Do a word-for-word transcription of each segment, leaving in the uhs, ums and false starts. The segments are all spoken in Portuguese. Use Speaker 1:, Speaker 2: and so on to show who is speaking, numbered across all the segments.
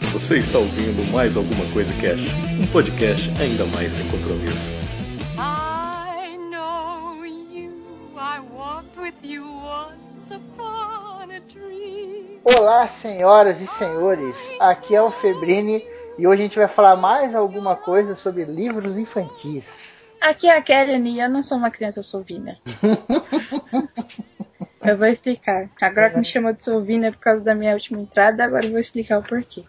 Speaker 1: Você está ouvindo Mais Alguma Coisa Cast, um podcast ainda mais sem compromisso.
Speaker 2: I know you, I walked with you once upon a dream.
Speaker 3: Olá, senhoras e senhores, aqui é o Febrini e hoje a gente vai falar mais alguma coisa sobre livros infantis.
Speaker 4: Aqui é a Kellen e eu não sou uma criança, eu sou Vina. Eu vou explicar. Agora que me chamou de Sovina é por causa da minha última entrada, agora eu vou explicar o porquê.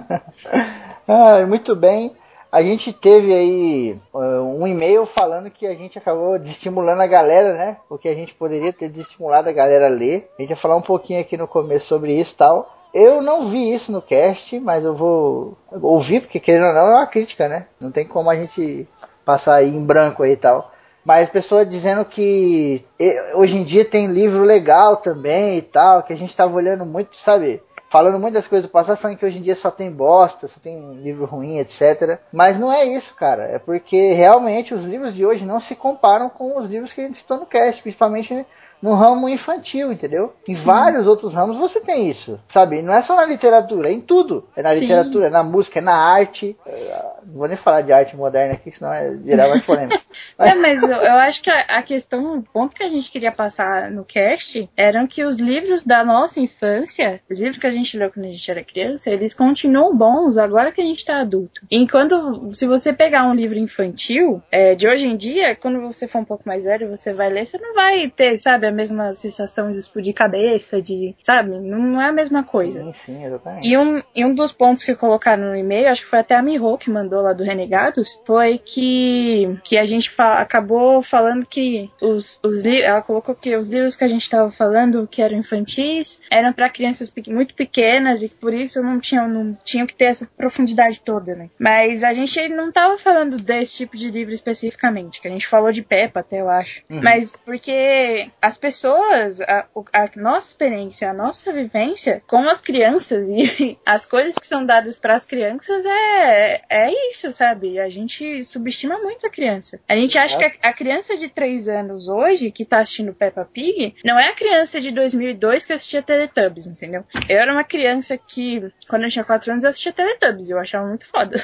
Speaker 3: ah, muito bem. A gente teve aí uh, um e-mail falando que a gente acabou desestimulando a galera, né? Porque a gente poderia ter desestimulado a galera a ler. A gente vai falar um pouquinho aqui no começo sobre isso e tal. Eu não vi isso no cast, mas eu vou ouvir, porque querendo ou não é uma crítica, né? Não tem como a gente passar aí em branco aí e tal. Mas pessoas dizendo que hoje em dia tem livro legal também e tal, que a gente tava olhando muito, sabe, falando muitas coisas do passado, falando que hoje em dia só tem bosta, só tem livro ruim, etcétera. Mas não é isso, cara, é porque realmente os livros de hoje não se comparam com os livros que a gente citou no cast, principalmente no ramo infantil, entendeu? Em Sim. vários outros ramos você tem isso, sabe? Não é só na literatura, é em tudo. É na Sim. literatura, é na música, é na arte. Não vou nem falar de arte moderna aqui, senão é gerar mais polêmica.
Speaker 4: É, mas eu, eu acho que a, a questão, o ponto que a gente queria passar no cast, eram que os livros da nossa infância, os livros que a gente leu quando a gente era criança, eles continuam bons agora que a gente tá adulto. Enquanto, se você pegar um livro infantil, é, de hoje em dia, quando você for um pouco mais velho, você vai ler, você não vai ter, sabe, a mesma sensação de explodir cabeça, de, sabe, não é a mesma coisa.
Speaker 3: Sim, sim, exatamente.
Speaker 4: E um, e um dos pontos que colocaram no e-mail, acho que foi até a Miho que mandou lá do Renegados, foi que, que a gente fa- acabou falando que os, os livros, ela colocou que os livros que a gente estava falando que eram infantis, eram para crianças pe- muito pequenas e que por isso não tinham, não tinham que ter essa profundidade toda, né? Mas a gente não tava falando desse tipo de livro especificamente, que a gente falou de Peppa até, eu acho. Uhum. Mas porque as pessoas, a, a nossa experiência, a nossa vivência com as crianças e as coisas que são dadas para as crianças é, é isso, sabe? A gente subestima muito a criança. A gente acha que a, a criança de três anos hoje, que tá assistindo Peppa Pig, não é a criança de dois mil e dois que assistia Teletubbies, entendeu? Eu era uma criança que, quando eu tinha quatro anos, eu assistia Teletubbies, eu achava muito foda.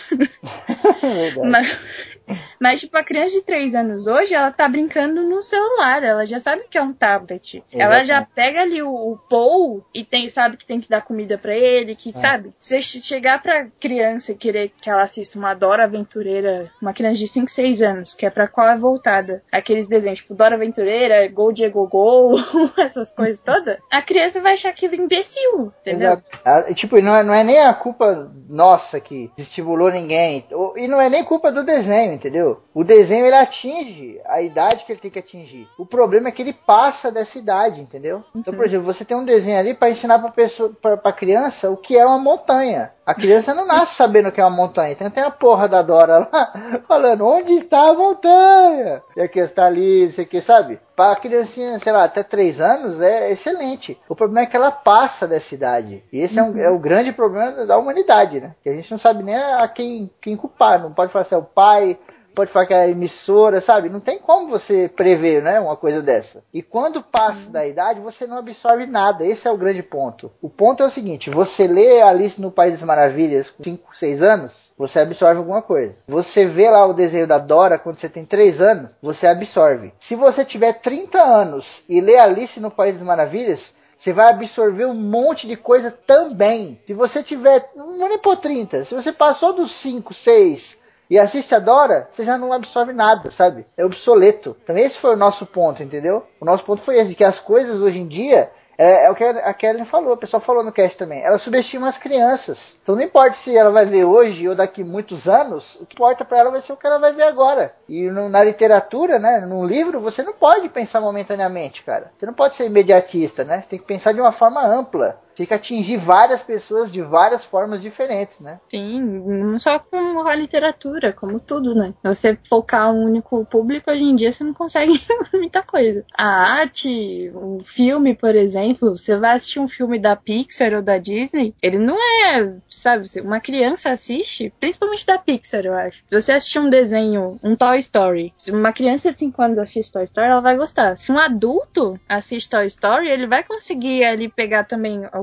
Speaker 4: Mas... Mas, tipo, a criança de três anos hoje, ela tá brincando no celular, ela já sabe que é um tablet. Exatamente. Ela já pega ali o, o Paul e tem, sabe que tem que dar comida pra ele, que, é. sabe? Se chegar pra criança e querer que ela assista uma Dora Aventureira, uma criança de cinco, seis anos, que é pra qual é voltada, aqueles desenhos, tipo, Dora Aventureira, Go Diego Go, essas coisas todas, a criança vai achar aquilo imbecil, entendeu?
Speaker 3: Exato. Ah, tipo, não é, não é nem a culpa nossa que estimulou ninguém, e não é nem culpa do desenho, entendeu? O desenho, ele atinge a idade que ele tem que atingir. O problema é que ele passa dessa idade, entendeu? Uhum. Então, por exemplo, você tem um desenho ali para ensinar pra, pessoa, pra, pra criança o que é uma montanha. A criança não nasce sabendo o que é uma montanha. Então tem a porra da Dora lá, falando, onde está a montanha? E a criança está ali, não sei o que, sabe? Para a criancinha, sei lá, até três anos, é excelente. O problema é que ela passa dessa idade. E esse uhum. é, um, é o grande problema da humanidade, né? Que a gente não sabe nem a quem, quem culpar. Não pode falar se é o pai... Pode falar que é a emissora, sabe? Não tem como você prever, né, uma coisa dessa. E quando passa uhum. da idade, você não absorve nada. Esse é o grande ponto. O ponto é o seguinte, você lê Alice no País das Maravilhas com cinco, seis anos, você absorve alguma coisa. Você vê lá o desenho da Dora quando você tem três anos, você absorve. Se você tiver trinta anos e lê Alice no País das Maravilhas, você vai absorver um monte de coisa também. Se você tiver, não vou nem pôr trinta, se você passou dos cinco, seis... e assiste a Dora, você já não absorve nada, sabe? É obsoleto. Então esse foi o nosso ponto, entendeu? O nosso ponto foi esse, que as coisas hoje em dia, é, é o que a Kellen falou, o pessoal falou no cast também, ela subestima as crianças. Então não importa se ela vai ver hoje ou daqui muitos anos, o que importa pra ela vai ser o que ela vai ver agora. E no, na literatura, né, num livro, você não pode pensar momentaneamente, cara. Você não pode ser imediatista, né? Você tem que pensar de uma forma ampla. Tem que atingir várias pessoas de várias formas diferentes, né?
Speaker 4: Sim, não só com a literatura, como tudo, né? Você focar um único público, hoje em dia você não consegue muita coisa. A arte, um filme, por exemplo, você vai assistir um filme da Pixar ou da Disney, ele não é, sabe, uma criança assiste, principalmente da Pixar, eu acho. Se você assistir um desenho, um Toy Story, se uma criança de cinco anos assiste Toy Story, ela vai gostar. Se um adulto assiste Toy Story, ele vai conseguir ali pegar também algum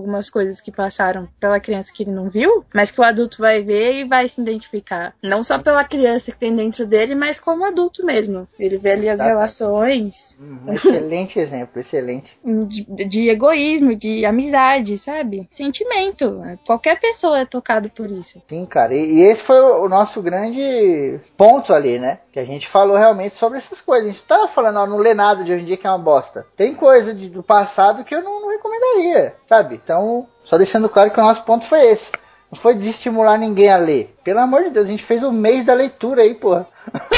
Speaker 4: algumas coisas que passaram pela criança que ele não viu, mas que o adulto vai ver e vai se identificar. Não só pela criança que tem dentro dele, mas como adulto mesmo. Ele vê ali as
Speaker 3: Exatamente.
Speaker 4: relações.
Speaker 3: Um excelente exemplo, excelente.
Speaker 4: De, de egoísmo, de amizade, sabe? Sentimento. Qualquer pessoa é tocado por isso.
Speaker 3: Sim, cara. E, e esse foi o nosso grande ponto ali, né? Que a gente falou realmente sobre essas coisas. A gente tava falando, ó, não lê nada de hoje em dia que é uma bosta. Tem coisa de, do passado que eu não, não recomendaria, sabe? Então, só deixando claro que o nosso ponto foi esse. Não foi desestimular ninguém a ler. Pelo amor de Deus, a gente fez o mês da leitura aí, porra.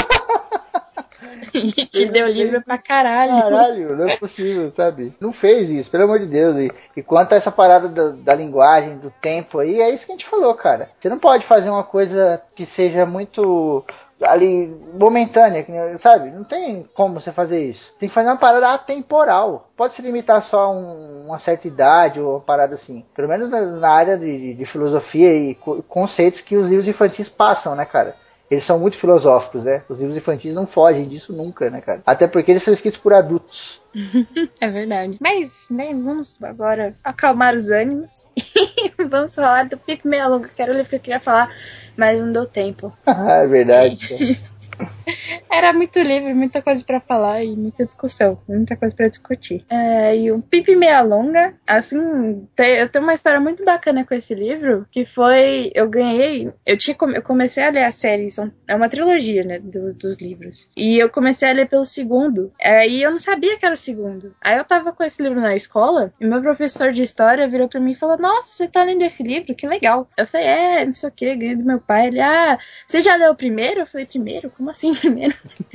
Speaker 4: A gente deu livro pra caralho.
Speaker 3: Caralho, não é possível, sabe? Não fez isso, pelo amor de Deus. E, e quanto a essa parada da, da linguagem, do tempo aí, é isso que a gente falou, cara. Você não pode fazer uma coisa que seja muito ali momentânea, sabe? Não tem como você fazer isso. Tem que fazer uma parada atemporal. Pode se limitar só a um, uma certa idade ou uma parada assim. Pelo menos na, na área de, de filosofia e co- conceitos que os livros infantis passam, né, cara? Eles são muito filosóficos, né? Os livros infantis não fogem disso nunca, né, cara? Até porque eles são escritos por adultos.
Speaker 4: É verdade. Mas, né, vamos agora acalmar os ânimos. Vamos falar do Pipe Meia Longa, que era o livro que eu queria falar, mas não deu tempo.
Speaker 3: É verdade.
Speaker 4: Era muito livre, muita coisa pra falar e muita discussão, muita coisa pra discutir. É, e o Pipe Meia Longa, assim, tem, eu tenho uma história muito bacana com esse livro, que foi, eu ganhei, eu, tinha, eu comecei a ler a série, são, é uma trilogia, né, do, dos livros, e eu comecei a ler pelo segundo, aí eu não sabia que era o segundo. Aí eu tava com esse livro na escola, e meu professor de história virou pra mim e falou, nossa, você tá lendo esse livro? Que legal. Eu falei, é, não sei o que, ganhei do meu pai. Ele, ah, você já leu o primeiro? Eu falei, primeiro? Como assim primeiro?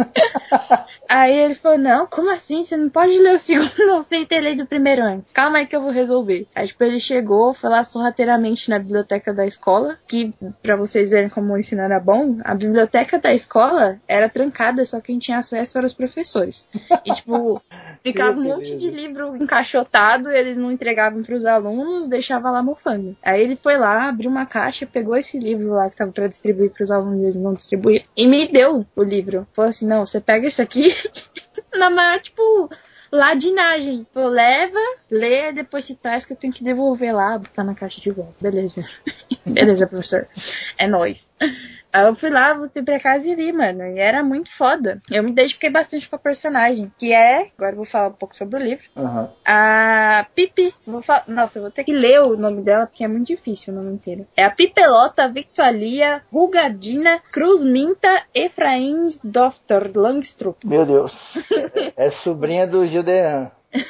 Speaker 4: Aí ele falou, não, como assim? Você não pode ler o segundo não sem ter lido o primeiro antes. Calma aí que eu vou resolver. Aí tipo, ele chegou, foi lá sorrateiramente na biblioteca da escola, que pra vocês verem como o ensino era bom, a biblioteca da escola era trancada, só quem tinha acesso eram os professores. E tipo, ficava um monte de livro encaixotado, eles não entregavam pros alunos, deixava lá mofando. Aí ele foi lá, abriu uma caixa, pegou esse livro lá que tava pra distribuir pros alunos, eles não distribuíram, e me deu o livro. Falou assim, não, você pega isso aqui na maior, tipo, ladinagem. Pô, leva, lê, depois se traz que eu tenho que devolver lá, botar na caixa de volta. Beleza. Beleza, professor. É nóis. Aí eu fui lá, voltei pra casa e li, mano. E era muito foda. Eu me identifiquei bastante com a personagem. Que é... Agora eu vou falar um pouco sobre o livro.
Speaker 3: Uhum.
Speaker 4: A Pipi... Vou falar, nossa, eu vou ter que ler o nome dela, porque é muito difícil o nome inteiro. É a Pipelota Victualia Rugadina Cruzminta Efrains Dofter Langstrup.
Speaker 3: Meu Deus. É sobrinha do Gildean.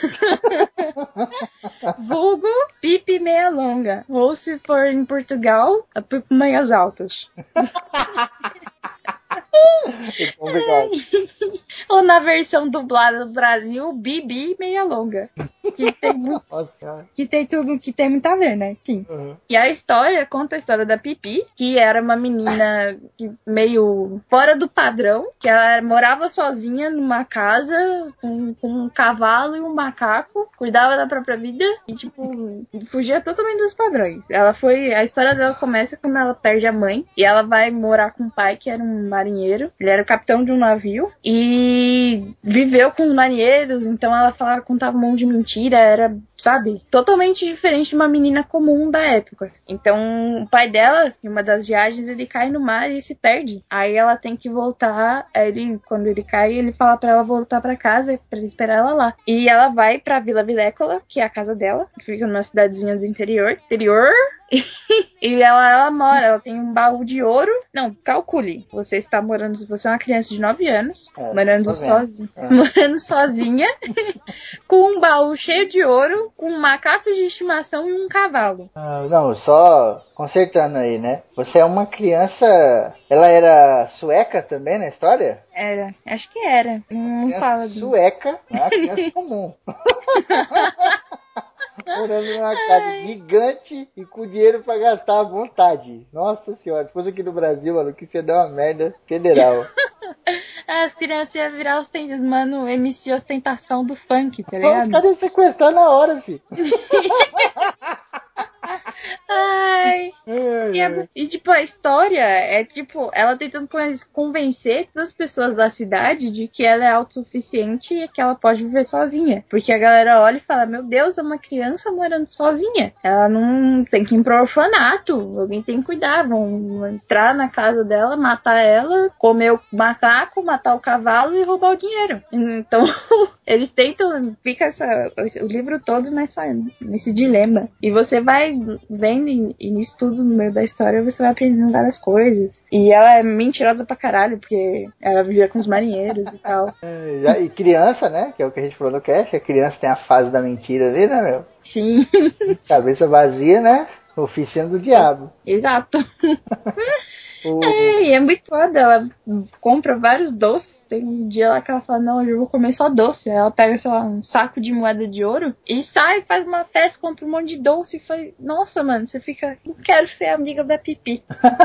Speaker 4: Vulgo Pipe Meia Longa. Ou se for em Portugal, a Pipe Meias Altas. Ou na versão dublada do Brasil, Bibi Meia Longa. Que tem, muito, que tem tudo, que tem muito a ver, né? Enfim. Uhum. E a história conta a história da Pipi, que era uma menina meio fora do padrão, que ela morava sozinha numa casa com, com um cavalo e um macaco, cuidava da própria vida e, tipo, fugia totalmente dos padrões. Ela foi... A história dela começa quando ela perde a mãe e ela vai morar com o pai, que era um marinheiro. Ele era o capitão de um navio e viveu com os marinheiros, então ela falava, contava um monte de mentira, era, sabe, totalmente diferente de uma menina comum da época. Então, o pai dela, em uma das viagens, ele cai no mar e se perde. Aí ela tem que voltar, ele, quando ele cai, ele fala pra ela voltar pra casa, pra ele esperar ela lá. E ela vai pra Vila Vilécola, que é a casa dela, que fica numa cidadezinha do interior. Interior... E ela, ela mora, ela tem um baú de ouro. Não, calcule. Você está morando, você é uma criança de nove anos, é, morando sozinha, é. morando sozinha, com um baú cheio de ouro, com macacos de estimação e um cavalo.
Speaker 3: Ah, não, só consertando aí, né? Você é uma criança. Ela era sueca também na história?
Speaker 4: Era, acho que era. Não fala.
Speaker 3: Sueca, não é uma criança comum. Morando numa casa Ai. gigante e com dinheiro pra gastar à vontade. Nossa senhora, se fosse aqui no Brasil, mano, que você dá uma merda federal.
Speaker 4: As crianças iam virar ostentação, mano, M C ostentação do funk, tá ligado?
Speaker 3: Os caras iam sequestrar na hora, filho.
Speaker 4: Ai. E, é, e, tipo, a história é, tipo, ela tentando convencer todas as pessoas da cidade de que ela é autossuficiente e que ela pode viver sozinha. Porque a galera olha e fala, meu Deus, é uma criança morando sozinha. Ela não tem que ir pro orfanato. Alguém tem que cuidar. Vão entrar na casa dela, matar ela, comer o macaco, matar o cavalo e roubar o dinheiro. Então, eles tentam, fica essa, o livro todo nessa, nesse dilema. E você vai vendo e, e nisso tudo no meio da história você vai aprendendo várias coisas. E ela é mentirosa pra caralho, porque ela vivia com os marinheiros e tal.
Speaker 3: É, já, e criança, né? Que é o que a gente falou no cast, a criança tem a fase da mentira ali, né, meu?
Speaker 4: Sim.
Speaker 3: Cabeça vazia, né? Oficina do diabo.
Speaker 4: Exato.
Speaker 3: O...
Speaker 4: É, e é muito foda. Ela compra vários doces. Tem um dia lá que ela fala, não, hoje eu vou comer só doce. Aí ela pega, sei lá, um saco de moeda de ouro e sai, faz uma festa, compra um monte de doce e faz... Nossa, mano, você fica... Não quero ser amiga da Pipi.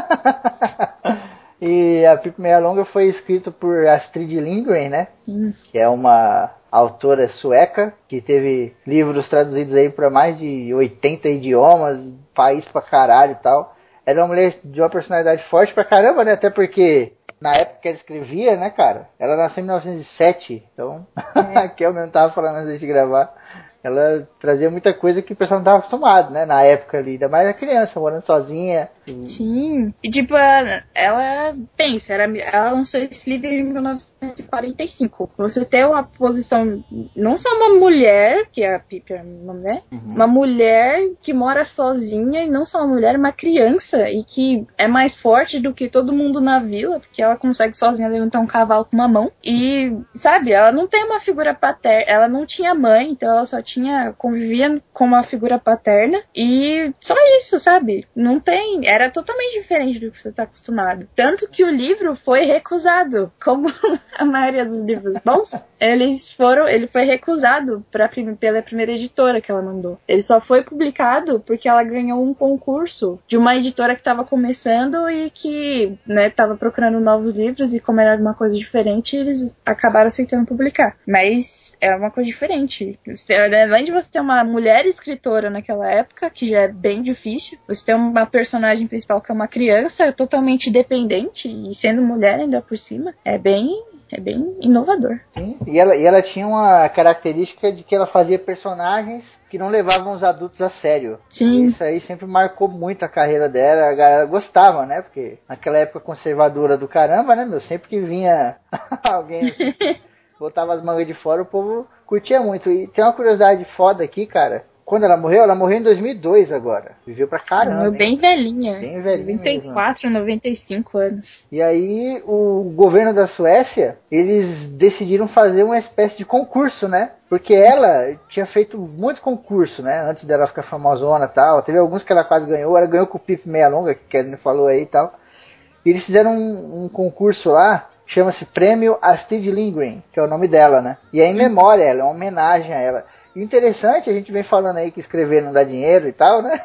Speaker 3: E a Pipi Meia Longa foi escrita por Astrid Lindgren, né?
Speaker 4: Hum.
Speaker 3: Que é uma autora sueca que teve livros traduzidos aí para mais de oitenta idiomas, país pra caralho e tal. Era uma mulher de uma personalidade forte pra caramba, né? Até porque na época que ela escrevia, né, cara? Ela nasceu em mil novecentos e sete, então... É. Que eu mesmo tava falando antes de gravar. Ela trazia muita coisa que o pessoal não estava acostumado, né? Na época ali, ainda mais a criança, morando sozinha.
Speaker 4: Sim. E tipo, ela, ela pensa, era, ela lançou esse livro em mil novecentos e quarenta e cinco. Você tem uma posição, não só uma mulher, que é a Pipi, é uma mulher, uhum. Uma mulher que mora sozinha, e não só uma mulher, uma criança, e que é mais forte do que todo mundo na vila, porque ela consegue sozinha levantar um cavalo com uma mão. E, sabe, ela não tem uma figura paterna, ela não tinha mãe, então ela só tinha, convivia com uma figura paterna, e só isso, sabe? Não tem, era totalmente diferente do que você está acostumado. Tanto que o livro foi recusado, como a maioria dos livros bons, eles foram, ele foi recusado pra, pela primeira editora que ela mandou. Ele só foi publicado porque ela ganhou um concurso de uma editora que estava começando e que, né, estava procurando novos livros, e como era uma coisa diferente, eles acabaram aceitando publicar. Mas é uma coisa diferente. Além de você ter uma mulher escritora naquela época, que já é bem difícil, você tem uma personagem principal que é uma criança totalmente dependente, e sendo mulher ainda por cima, é bem, é bem inovador.
Speaker 3: Sim, e ela, e ela tinha uma característica de que ela fazia personagens que não levavam os adultos a sério.
Speaker 4: Sim.
Speaker 3: E isso aí sempre marcou muito a carreira dela, a galera gostava, né? Porque naquela época conservadora do caramba, né, meu? Sempre que vinha alguém assim, botava as mangas de fora, o povo curtia muito. E tem uma curiosidade foda aqui, cara. Quando ela morreu, ela morreu em dois mil e dois agora. Viveu pra caramba.
Speaker 4: Morreu bem velhinha.
Speaker 3: Bem velhinha.
Speaker 4: noventa e quatro, noventa e cinco anos.
Speaker 3: E aí, o governo da Suécia, eles decidiram fazer uma espécie de concurso, né? Porque ela tinha feito muito concurso, né? Antes dela ficar famosona e tal. Teve alguns que ela quase ganhou. Ela ganhou com o Pipi Meia Longa, que o Kevin falou aí e tal. E eles fizeram um, um concurso lá, chama-se Prêmio Astrid Lindgren, que é o nome dela, né? E é em memória ela, é uma homenagem a ela. E o interessante, a gente vem falando aí que escrever não dá dinheiro e tal, né?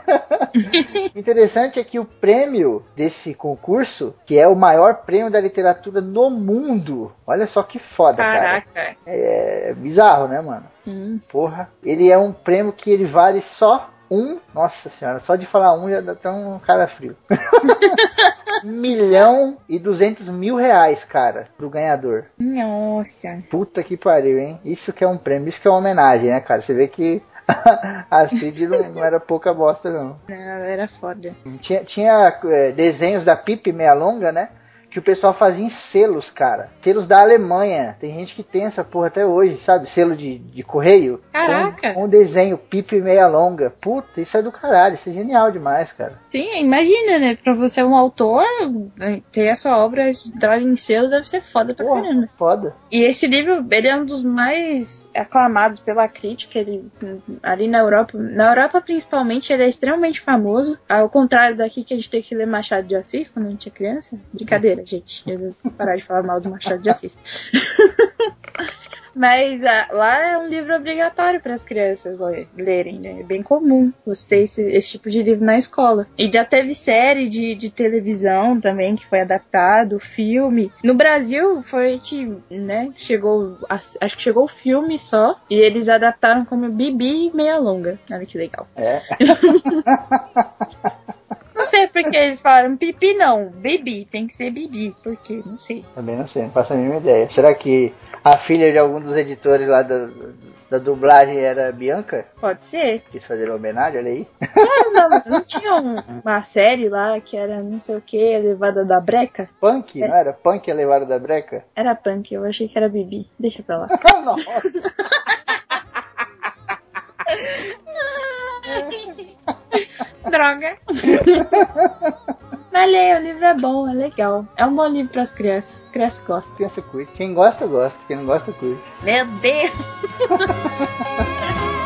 Speaker 3: O interessante é que o prêmio desse concurso, que é o maior prêmio da literatura no mundo, olha só que foda,
Speaker 4: Caraca.
Speaker 3: Cara. É, é bizarro, né, mano?
Speaker 4: Sim.
Speaker 3: Porra. Ele é um prêmio que ele vale só um... Nossa senhora, só de falar um já dá até um cara frio. Um milhão e duzentos mil reais, cara, pro ganhador.
Speaker 4: Nossa.
Speaker 3: Puta que pariu, hein? Isso que é um prêmio, isso que é uma homenagem, né, cara? Você vê que a Astrid não, não era pouca bosta, não.
Speaker 4: Não, ela era foda.
Speaker 3: Tinha, tinha é, desenhos da Pipi Meia Longa, né? Que o pessoal fazia em selos, cara. Selos da Alemanha. Tem gente que tem essa porra até hoje, sabe? Selo de, de correio.
Speaker 4: Caraca!
Speaker 3: Com um desenho, Pipi Meia Longa. Puta, isso é do caralho. Isso é genial demais, cara.
Speaker 4: Sim, imagina, né? Pra você um autor, ter a sua obra entrar em selo deve ser foda pra
Speaker 3: porra,
Speaker 4: caramba.
Speaker 3: Foda.
Speaker 4: E esse livro, ele é um dos mais aclamados pela crítica. Ele, ali na Europa, na Europa principalmente, ele é extremamente famoso. Ao contrário daqui que a gente tem que ler Machado de Assis quando a gente é criança. Brincadeira. Gente, eu vou parar de falar mal do Machado de Assis. Mas ah, lá é um livro obrigatório para as crianças lerem, né? É bem comum você ter esse, esse tipo de livro na escola. E já teve série de, de televisão também que foi adaptado, filme. No Brasil foi que, né, chegou, acho que chegou o filme só, e eles adaptaram como Bibi Meia Longa. Olha que legal.
Speaker 3: É.
Speaker 4: não sei porque eles falaram pipi, não. Bibi, tem que ser Bibi. Por quê? Não sei.
Speaker 3: Também não sei, não faço a mínima ideia. Será que a filha de algum dos editores lá da, da dublagem era Bianca?
Speaker 4: Pode ser.
Speaker 3: Quis fazer uma homenagem, olha aí.
Speaker 4: Não, não, não tinha um, uma série lá que era não sei o que, a levada da breca?
Speaker 3: Punk,
Speaker 4: É.
Speaker 3: não era? Punk a levada da breca?
Speaker 4: Era Punk, eu achei que era Bibi. Deixa pra lá.
Speaker 3: Nossa.
Speaker 4: Droga. Mas leia, o livro é bom, é legal. É um bom livro pras crianças. As crianças gostam.
Speaker 3: Criança curte. Quem gosta, gosta. Quem não gosta, curte.
Speaker 4: Meu Deus.